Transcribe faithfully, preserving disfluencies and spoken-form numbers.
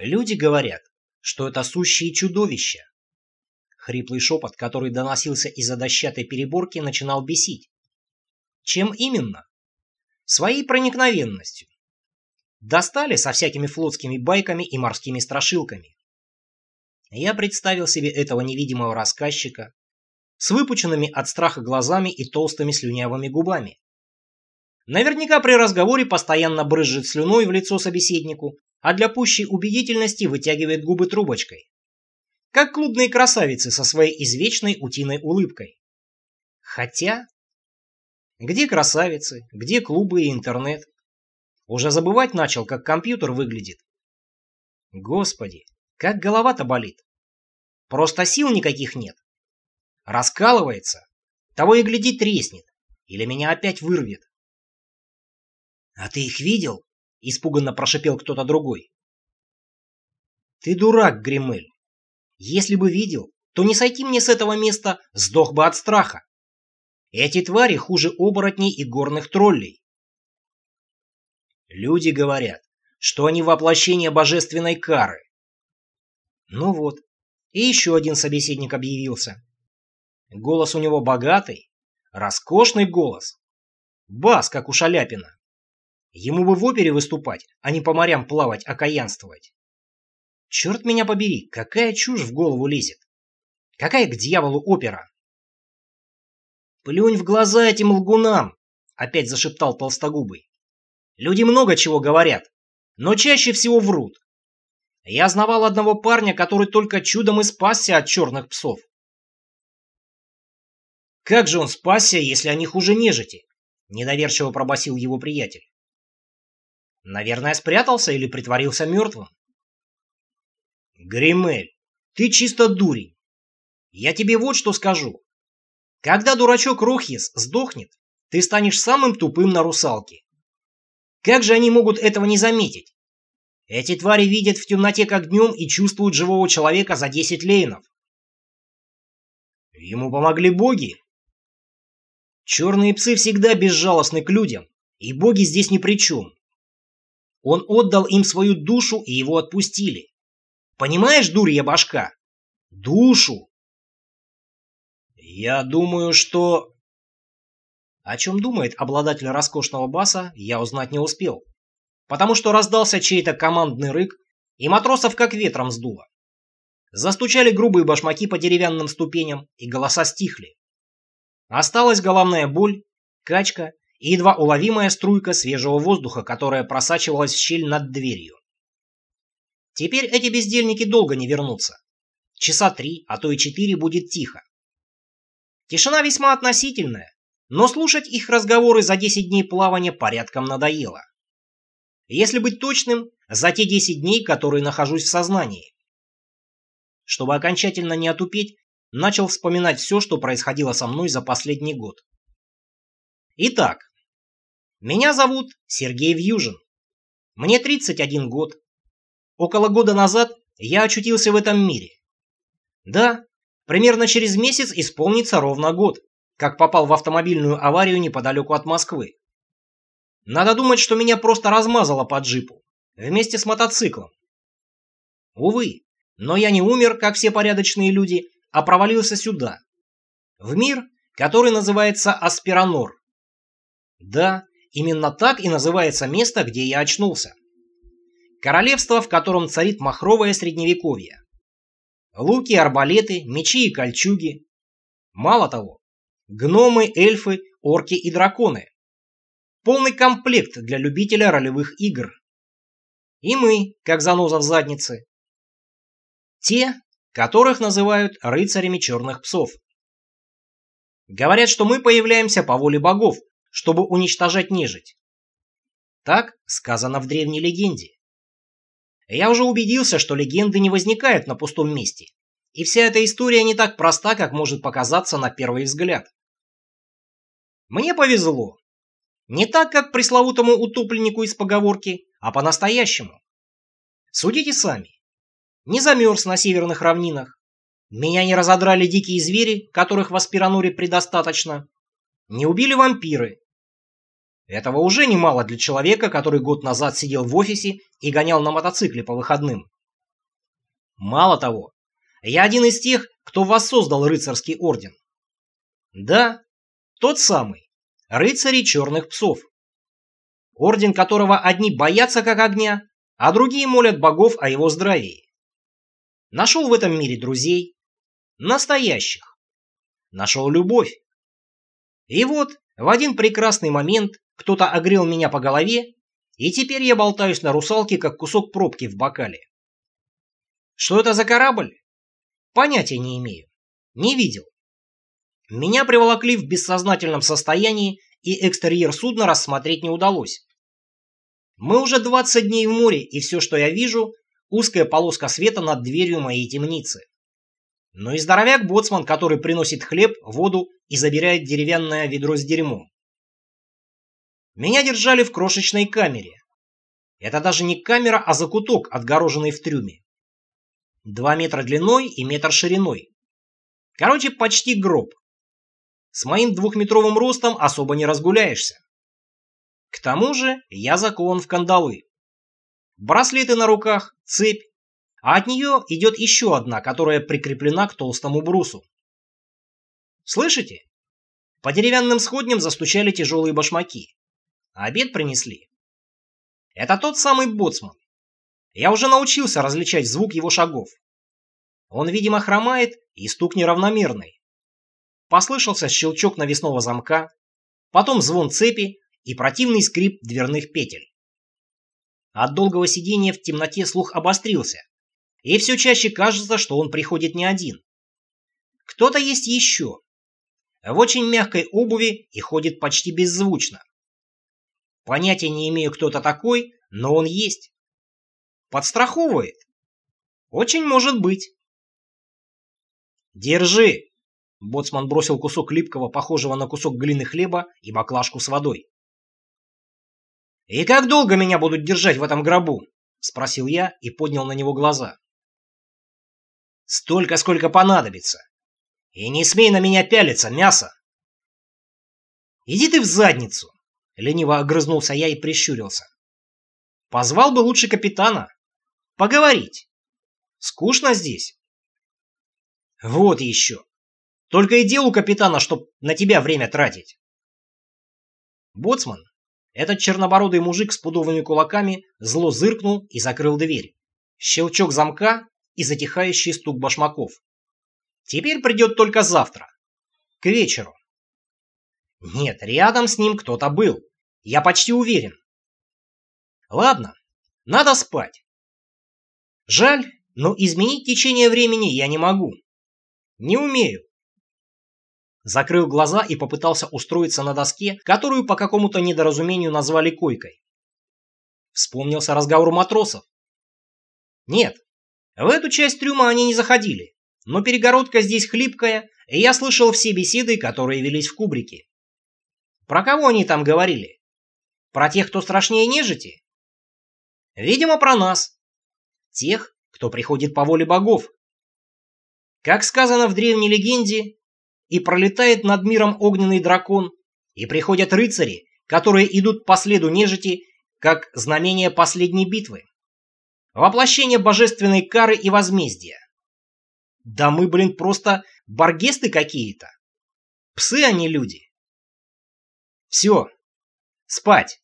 Люди говорят, что это сущие чудовища. Хриплый шепот, который доносился из-за дощатой переборки, начинал бесить. Чем именно? Своей проникновенностью. Достали со всякими флотскими байками и морскими страшилками. Я представил себе этого невидимого рассказчика с выпученными от страха глазами и толстыми слюнявыми губами. Наверняка при разговоре постоянно брызжет слюной в лицо собеседнику, а для пущей убедительности вытягивает губы трубочкой. Как клубные красавицы со своей извечной утиной улыбкой. Хотя... Где красавицы, где клубы и интернет? Уже забывать начал, как компьютер выглядит. Господи, как голова-то болит. Просто сил никаких нет. Раскалывается. Того и гляди треснет. Или меня опять вырвет. «А ты их видел?» — испуганно прошипел кто-то другой. «Ты дурак, Гримель. Если бы видел, то не сойти мне с этого места, сдох бы от страха. Эти твари хуже оборотней и горных троллей. Люди говорят, что они воплощение божественной кары. Ну вот, и еще один собеседник объявился. Голос у него богатый, роскошный голос. Бас, как у Шаляпина. Ему бы в опере выступать, а не по морям плавать, окаянствовать. Черт меня побери, какая чушь в голову лезет. Какая к дьяволу опера? Плюнь в глаза этим лгунам, опять зашептал толстогубый. Люди много чего говорят, но чаще всего врут. Я знавал одного парня, который только чудом и спасся от черных псов. Как же он спасся, если они хуже нежити? Недоверчиво пробасил его приятель. Наверное, спрятался или притворился мертвым. Гримель, ты чисто дурень. Я тебе вот что скажу. Когда дурачок Рохьес сдохнет, ты станешь самым тупым на русалке. Как же они могут этого не заметить? Эти твари видят в темноте как днем и чувствуют живого человека за десять лейнов. Ему помогли боги. Черные псы всегда безжалостны к людям, и боги здесь ни при чем. Он отдал им свою душу, и его отпустили. Понимаешь, дурья башка? Душу. Я думаю, что... О чем думает обладатель роскошного баса, я узнать не успел, потому что раздался чей-то командный рык, и матросов как ветром сдуло. Застучали грубые башмаки по деревянным ступеням, и голоса стихли. Осталась головная боль, качка и едва уловимая струйка свежего воздуха, которая просачивалась в щель над дверью. Теперь эти бездельники долго не вернутся. Часа три, а то и четыре будет тихо. Тишина весьма относительная, но слушать их разговоры за десять дней плавания порядком надоело. Если быть точным, за те десять дней, которые нахожусь в сознании. Чтобы окончательно не отупеть, начал вспоминать все, что происходило со мной за последний год. Итак, меня зовут Сергей Вьюжин. Мне тридцать один год. Около года назад я очутился в этом мире. Да, примерно через месяц исполнится ровно год, как попал в автомобильную аварию неподалеку от Москвы. Надо думать, что меня просто размазало по джипу, вместе с мотоциклом. Увы, но я не умер, как все порядочные люди, а провалился сюда, в мир, который называется Аспиранор. Да, именно так и называется место, где я очнулся. Королевство, в котором царит махровое средневековье. Луки, арбалеты, мечи и кольчуги. Мало того, гномы, эльфы, орки и драконы. Полный комплект для любителя ролевых игр. И мы, как заноза в заднице. Те, которых называют рыцарями черных псов. Говорят, что мы появляемся по воле богов, чтобы уничтожать нежить. Так сказано в древней легенде. Я уже убедился, что легенды не возникают на пустом месте, и вся эта история не так проста, как может показаться на первый взгляд. Мне повезло. Не так, как пресловутому утопленнику из поговорки, а по-настоящему. Судите сами. Не замерз на северных равнинах. Меня не разодрали дикие звери, которых в Аспираноре предостаточно. Не убили вампиры. Этого уже немало для человека, который год назад сидел в офисе и гонял на мотоцикле по выходным. Мало того, я один из тех, кто воссоздал рыцарский орден. Да, тот самый, рыцари черных псов. Орден которого одни боятся как огня, а другие молят богов о его здравии. Нашел в этом мире друзей, настоящих. Нашел любовь. И вот, в один прекрасный момент кто-то огрел меня по голове, и теперь я болтаюсь на русалке, как кусок пробки в бокале. Что это за корабль? Понятия не имею. Не видел. Меня приволокли в бессознательном состоянии, и экстерьер судна рассмотреть не удалось. Мы уже двадцать дней в море, и все, что я вижу, узкая полоска света над дверью моей темницы. Ну и здоровяк-боцман, который приносит хлеб, воду и забирает деревянное ведро с дерьмом. Меня держали в крошечной камере. Это даже не камера, а закуток, отгороженный в трюме. Два метра длиной и метр шириной. Короче, почти гроб. С моим двухметровым ростом особо не разгуляешься. К тому же я закован в кандалы. Браслеты на руках, цепь, а от нее идет еще одна, которая прикреплена к толстому брусу. Слышите? По деревянным сходням застучали тяжелые башмаки. Обед принесли. Это тот самый боцман. Я уже научился различать звук его шагов. Он, видимо, хромает, и стук неравномерный. Послышался щелчок навесного замка, потом звон цепи и противный скрип дверных петель. От долгого сидения в темноте слух обострился, и все чаще кажется, что он приходит не один. Кто-то есть еще. В очень мягкой обуви и ходит почти беззвучно. Понятия не имею, кто это такой, но он есть. Подстраховывает? Очень может быть. «Держи!» Боцман бросил кусок липкого, похожего на кусок глины хлеба, и баклажку с водой. «И как долго меня будут держать в этом гробу?» — спросил я и поднял на него глаза. «Столько, сколько понадобится. И не смей на меня пялиться, мясо!» «Иди ты в задницу!» — лениво огрызнулся я и прищурился. «Позвал бы лучше капитана. Поговорить. Скучно здесь». «Вот еще. Только и дел у капитана, чтоб на тебя время тратить». Боцман, этот чернобородый мужик с пудовыми кулаками, зло зыркнул и закрыл дверь. Щелчок замка и затихающий стук башмаков. Теперь придет только завтра. К вечеру. Нет, рядом с ним кто-то был. Я почти уверен. Ладно, надо спать. Жаль, но изменить течение времени я не могу. Не умею. Закрыл глаза и попытался устроиться на доске, которую по какому-то недоразумению назвали койкой. Вспомнился разговор матросов. Нет, в эту часть трюма они не заходили, но перегородка здесь хлипкая, и я слышал все беседы, которые велись в кубрике. Про кого они там говорили? Про тех, кто страшнее нежити? Видимо, про нас. Тех, кто приходит по воле богов. Как сказано в древней легенде, и пролетает над миром огненный дракон, и приходят рыцари, которые идут по следу нежити, как знамение последней битвы. Воплощение божественной кары и возмездия. Да мы, блин, просто баргесты какие-то. Псы, а не люди. Все. Спать.